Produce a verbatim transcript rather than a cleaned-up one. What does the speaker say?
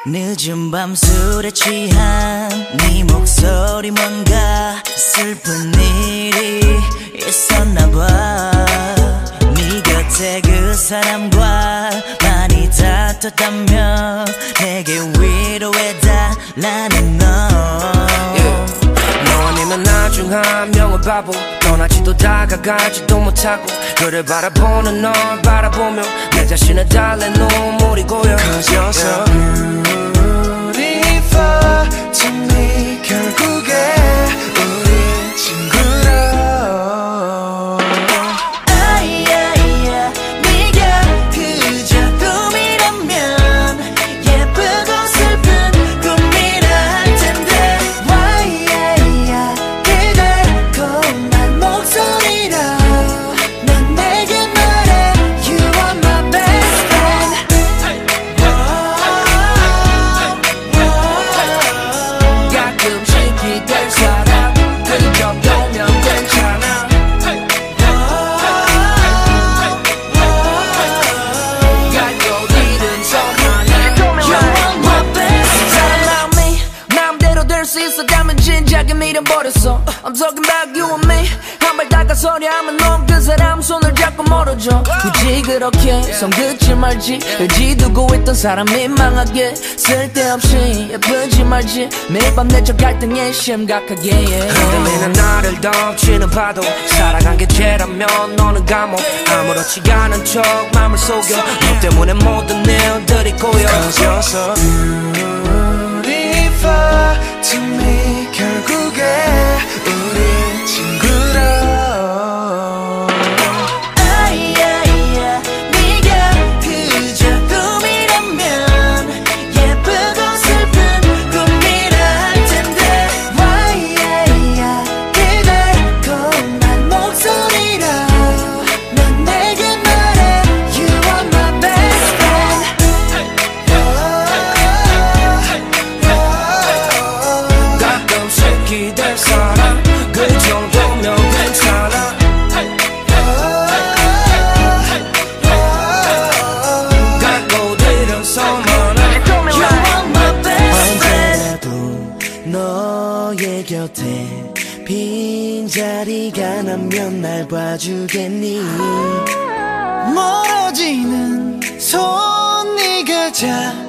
늦은 밤 술에 취한 네 목소리 뭔가 슬픈 일이 있었나봐. 네 곁에 그 사람과 많이 다퉜다며 내게 위로해달라는 너. yeah. 너 아니면 나중 한 명은 바보. 넌 아직도 다가가지도 못하고 그를 바라보는 널 바라보며 내 자신을 달래 눈물이 고여. Cause you're so beautiful to me. 결국에 우린 친구라. 아이야이야 네가 그저 꿈이라면 예쁘고 슬픈 꿈이라 할 텐데. 와이야이야 그달콤한 목소리로 넌 내게 말해 You are my best friend. 가끔씩 기댈 사람 그 정도면 괜찮아. 갈곳 잃은 성 하나 You are my best friend. 사랑한 me 마음대로 될 수 있었다면 진작에 밀어버렸어. I'm talking about you and me. 한 발 다가서려 하면 넌 그 사람 손을 잡고 멀어져. 굳이 그렇게 손 긋지 말지. 의지 두고 있던 사람 민망하게 쓸데없이 예쁘지 말지. 매일 밤 내적 갈등에 심각하게 흔들리는 나를 덮치는 파도. 살아간 게 죄라면 너는 감옥. 아무렇지 않은 척 맘을 속여. 너 때문에 모든 일들이 꼬여. Cause you're so beautiful to me. 결국에 우린 친구라. 아이야이야 네가 그저 꿈이라면 예쁘고 슬픈 꿈이라 할 텐데. 와이야이야 그달콤한 목소리로 넌 내게 말해 You are my best friend. 가끔씩 기댈 사람 그 정도면 괜찮아. 갈곳 잃은 성 하나 You are my best friend. 언제라도 너의 곁에 빈자리가 나면 날 봐주겠니. 멀어지는 손 네가 잡